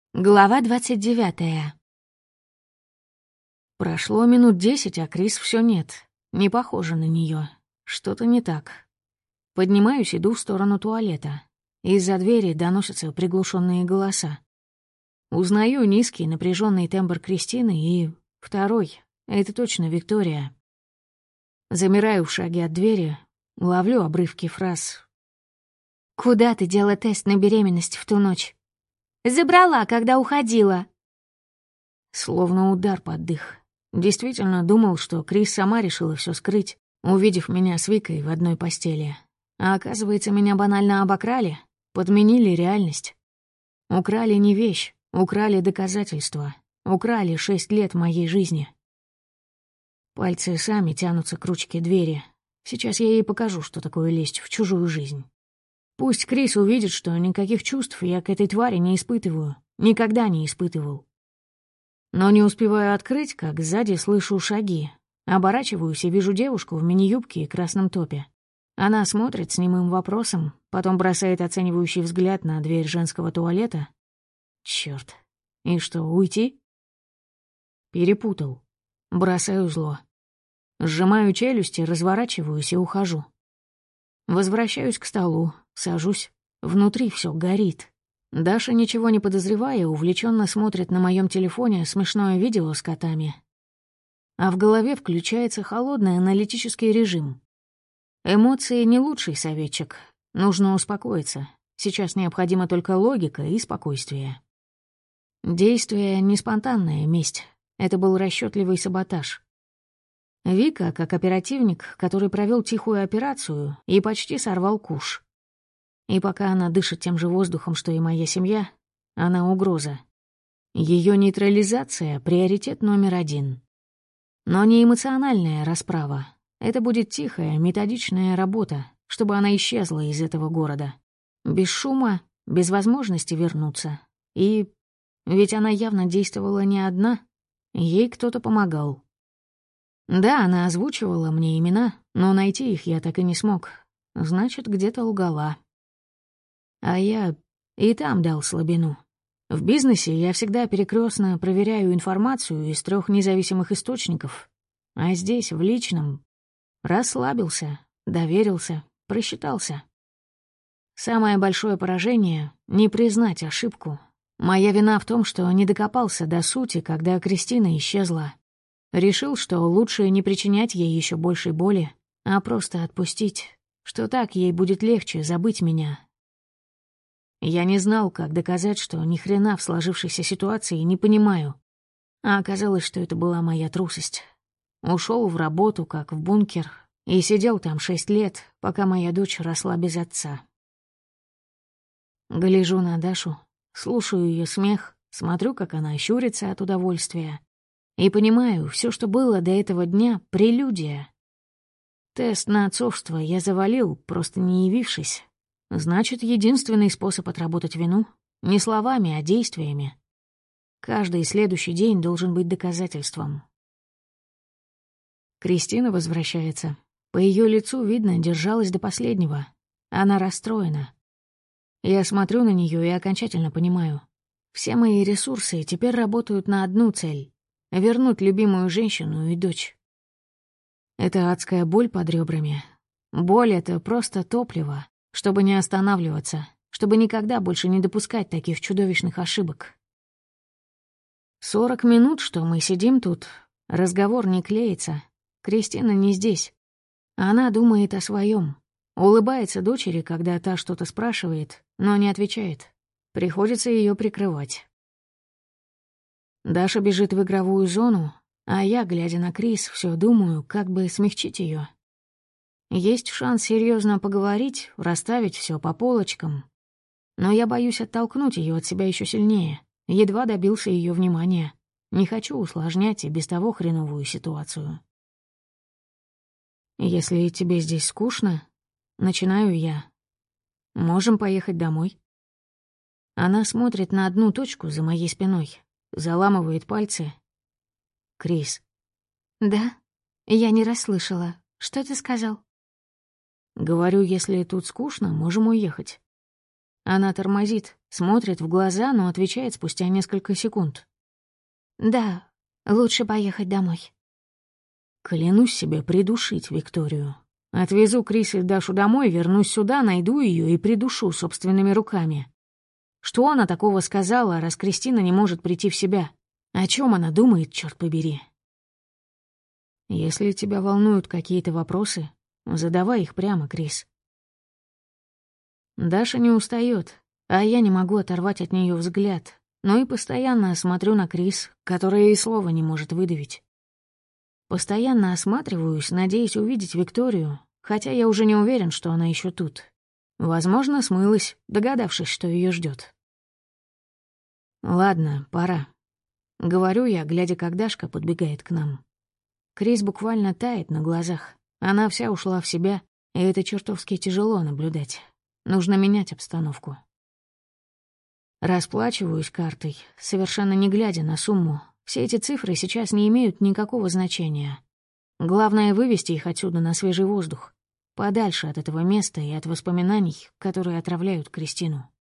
Глава 29. Прошло минут 10, а Крис все нет. Не похоже на нее. Что-то не так. Поднимаюсь, иду в сторону туалета. Из-за двери доносятся приглушенные голоса. Узнаю низкий напряженный тембр Кристины и второй. Это точно Виктория. Замираю в шаге от двери, ловлю обрывки фраз. «Куда ты делала тест на беременность в ту ночь?» «Забрала, когда уходила». Словно удар под дых. Действительно думал, что Крис сама решила все скрыть, увидев меня с Викой в одной постели. А оказывается, меня банально обокрали, подменили реальность. Украли не вещь, украли доказательства, украли 6 лет моей жизни. Пальцы сами тянутся к ручке двери. Сейчас я ей покажу, что такое лезть в чужую жизнь. Пусть Крис увидит, что никаких чувств я к этой твари не испытываю, никогда не испытывал. Но не успеваю открыть, как сзади слышу шаги. Оборачиваюсь и вижу девушку в мини-юбке и красном топе. Она смотрит с немым вопросом, потом бросает оценивающий взгляд на дверь женского туалета. Чёрт. И что, уйти? Перепутал. Бросаю зло. Сжимаю челюсти, разворачиваюсь и ухожу. Возвращаюсь к столу, сажусь. Внутри все горит. Даша, ничего не подозревая, увлеченно смотрит на моем телефоне смешное видео с котами. А в голове включается холодный аналитический режим. Эмоции — не лучший советчик. Нужно успокоиться. Сейчас необходима только логика и спокойствие. Действие — не спонтанная месть. Это был расчетливый саботаж. Вика, как оперативник, который провел тихую операцию и почти сорвал куш. И пока она дышит тем же воздухом, что и моя семья, она угроза. Ее нейтрализация — приоритет номер 1. Но не эмоциональная расправа. Это будет тихая, методичная работа, чтобы она исчезла из этого города. Без шума, без возможности вернуться. И ведь она явно действовала не одна, ей кто-то помогал. Да, она озвучивала мне имена, но найти их я так и не смог. Значит, где-то лгала. А я и там дал слабину. В бизнесе я всегда перекрестно проверяю информацию из 3 независимых источников. А здесь, в личном, расслабился, доверился, просчитался. Самое большое поражение — не признать ошибку. Моя вина в том, что не докопался до сути, когда Кристина исчезла. Решил, что лучше не причинять ей еще большей боли, а просто отпустить, что так ей будет легче забыть меня. Я не знал, как доказать, что ни хрена в сложившейся ситуации не понимаю. А оказалось, что это была моя трусость. Ушел в работу, как в бункер, и сидел там 6 лет, пока моя дочь росла без отца. Гляжу на Дашу, слушаю ее смех, смотрю, как она щурится от удовольствия. И понимаю, все, что было до этого дня — прелюдия. Тест на отцовство я завалил, просто не явившись. Значит, единственный способ отработать вину — не словами, а действиями. Каждый следующий день должен быть доказательством. Кристина возвращается. По ее лицу видно, держалась до последнего. Она расстроена. Я смотрю на нее и окончательно понимаю. Все мои ресурсы теперь работают на одну цель — вернуть любимую женщину и дочь. Это адская боль под ребрами. Боль — это просто топливо, чтобы не останавливаться, чтобы никогда больше не допускать таких чудовищных ошибок. 40 минут, что мы сидим тут, разговор не клеится. Кристина не здесь. Она думает о своем. Улыбается дочери, когда та что-то спрашивает, но не отвечает. Приходится ее прикрывать. Даша бежит в игровую зону, а я, глядя на Крис, все думаю, как бы смягчить ее. Есть шанс серьезно поговорить, расставить все по полочкам. Но я боюсь оттолкнуть ее от себя еще сильнее. Едва добился ее внимания. Не хочу усложнять и без того хреновую ситуацию. «Если тебе здесь скучно, начинаю я. Можем поехать домой». Она смотрит на одну точку за моей спиной, заламывает пальцы. «Крис». «Да? Я не расслышала. Что ты сказал?» «Говорю, если тут скучно, можем уехать». Она тормозит, смотрит в глаза, но отвечает спустя несколько секунд. «Да, лучше поехать домой». Клянусь себе придушить Викторию. Отвезу Крис и Дашу домой, вернусь сюда, найду ее и придушу собственными руками. Что она такого сказала, раз Кристина не может прийти в себя? О чем она думает, черт побери? Если тебя волнуют какие-то вопросы, задавай их прямо, Крис. Даша не устает, а я не могу оторвать от нее взгляд, но и постоянно смотрю на Крис, которая и слова не может выдавить. Постоянно осматриваюсь, надеясь увидеть Викторию, хотя я уже не уверен, что она еще тут. Возможно, смылась, догадавшись, что ее ждет. «Ладно, пора», — говорю я, глядя, как Дашка подбегает к нам. Крис буквально тает на глазах. Она вся ушла в себя, и это чертовски тяжело наблюдать. Нужно менять обстановку. Расплачиваюсь картой, совершенно не глядя на сумму. Все эти цифры сейчас не имеют никакого значения. Главное — вывести их отсюда на свежий воздух, подальше от этого места и от воспоминаний, которые отравляют Кристину.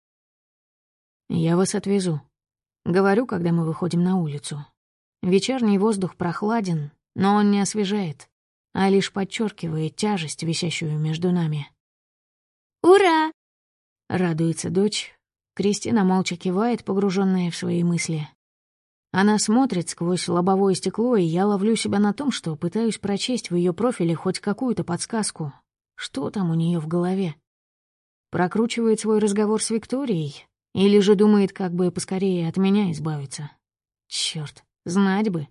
«Я вас отвезу», — говорю, когда мы выходим на улицу. Вечерний воздух прохладен, но он не освежает, а лишь подчеркивает тяжесть, висящую между нами. «Ура!» — радуется дочь. Кристина молча кивает, погруженная в свои мысли. Она смотрит сквозь лобовое стекло, и я ловлю себя на том, что пытаюсь прочесть в ее профиле хоть какую-то подсказку. Что там у нее в голове? Прокручивает свой разговор с Викторией? Или же думает, как бы поскорее от меня избавиться? Чёрт, знать бы.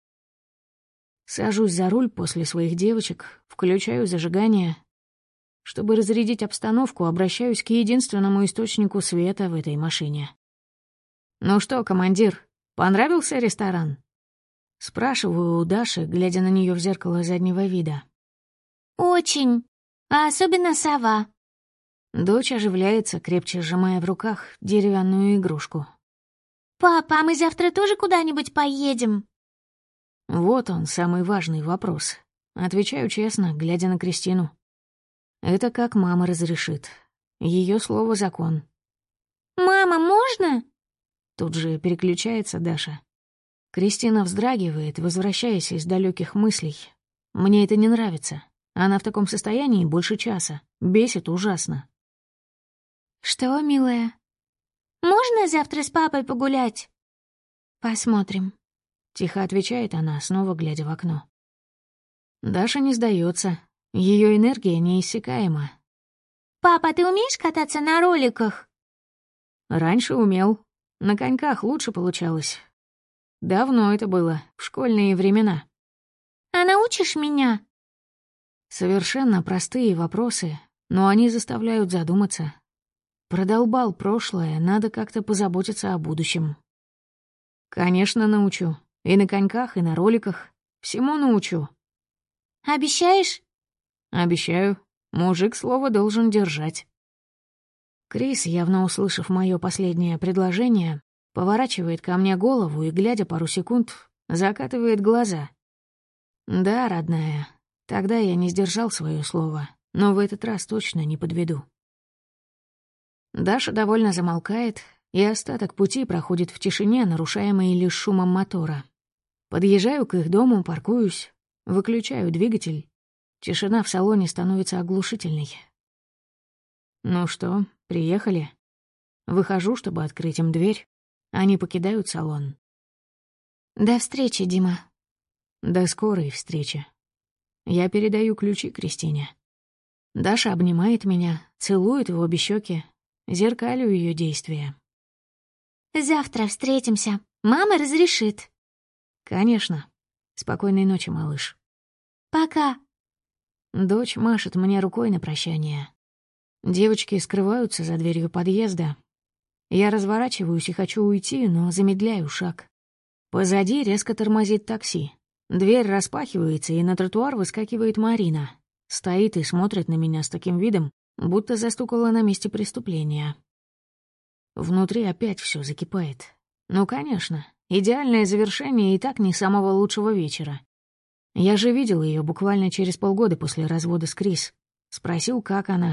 Сажусь за руль после своих девочек, включаю зажигание. Чтобы разрядить обстановку, обращаюсь к единственному источнику света в этой машине. «Ну что, командир, понравился ресторан?» Спрашиваю у Даши, глядя на нее в зеркало заднего вида. «Очень. А особенно сова». Дочь оживляется, крепче сжимая в руках деревянную игрушку. «Папа, а мы завтра тоже куда-нибудь поедем?» Вот он, самый важный вопрос. Отвечаю честно, глядя на Кристину. Это как мама разрешит. Ее слово — закон. «Мама, можно?» Тут же переключается Даша. Кристина вздрагивает, возвращаясь из далеких мыслей. Мне это не нравится. Она в таком состоянии больше часа. Бесит ужасно. «Что, милая? Можно завтра с папой погулять?» «Посмотрим», — тихо отвечает она, снова глядя в окно. Даша не сдается. Ее энергия неиссякаема. «Папа, ты умеешь кататься на роликах?» Раньше умел. На коньках лучше получалось. Давно это было, в школьные времена. «А научишь меня?» Совершенно простые вопросы, но они заставляют задуматься. Продолбал прошлое, надо как-то позаботиться о будущем. Конечно, научу. И на коньках, и на роликах. Всему научу. «Обещаешь?» Обещаю. Мужик слово должен держать. Крис, явно услышав мое последнее предложение, поворачивает ко мне голову и, глядя пару секунд, закатывает глаза. Да, родная, тогда я не сдержал свое слово, но в этот раз точно не подведу. Даша довольно замолкает, и остаток пути проходит в тишине, нарушаемой лишь шумом мотора. Подъезжаю к их дому, паркуюсь, выключаю двигатель. Тишина в салоне становится оглушительной. Ну что, приехали? Выхожу, чтобы открыть им дверь. Они покидают салон. «До встречи, Дима». До скорой встречи. Я передаю ключи Кристине. Даша обнимает меня, целует в обе щеки. Зеркалю ее действия. «Завтра встретимся. Мама разрешит». Конечно. Спокойной ночи, малыш. «Пока». Дочь машет мне рукой на прощание. Девочки скрываются за дверью подъезда. Я разворачиваюсь и хочу уйти, но замедляю шаг. Позади резко тормозит такси. Дверь распахивается, и на тротуар выскакивает Марина. Стоит и смотрит на меня с таким видом, будто застукала на месте преступления. Внутри опять все закипает. Ну, конечно, идеальное завершение и так не самого лучшего вечера. Я же видел ее буквально через полгода после развода с Крис. Спросил, как она.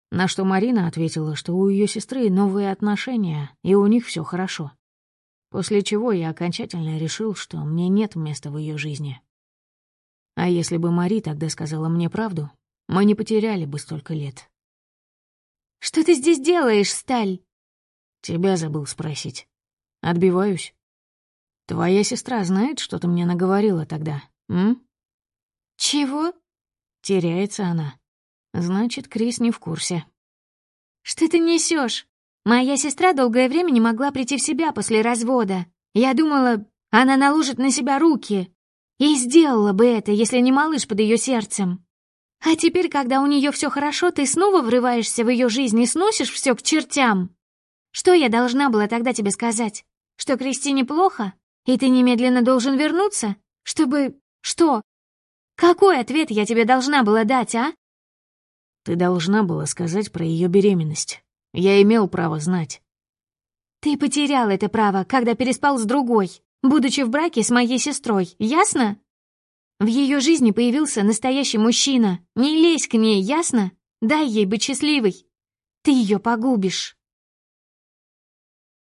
На что Марина ответила, что у ее сестры новые отношения, и у них все хорошо. После чего я окончательно решил, что мне нет места в ее жизни. А если бы Мари тогда сказала мне правду, мы не потеряли бы столько лет. «Что ты здесь делаешь, Сталь?» Тебя забыл спросить. Отбиваюсь. Твоя сестра знает, что ты мне наговорила тогда, м? «Чего?» Теряется она. Значит, Крис не в курсе. «Что ты несешь? Моя сестра долгое время не могла прийти в себя после развода. Я думала, она наложит на себя руки. И сделала бы это, если не малыш под ее сердцем. А теперь, когда у нее все хорошо, ты снова врываешься в ее жизнь и сносишь все к чертям. Что я должна была тогда тебе сказать? Что Кристине плохо? И ты немедленно должен вернуться? Чтобы... Что? Какой ответ я тебе должна была дать, а?» Ты должна была сказать про ее беременность. Я имел право знать. «Ты потерял это право, когда переспал с другой, будучи в браке с моей сестрой, ясно? В ее жизни появился настоящий мужчина. Не лезь к ней, ясно? Дай ей быть счастливой. Ты ее погубишь».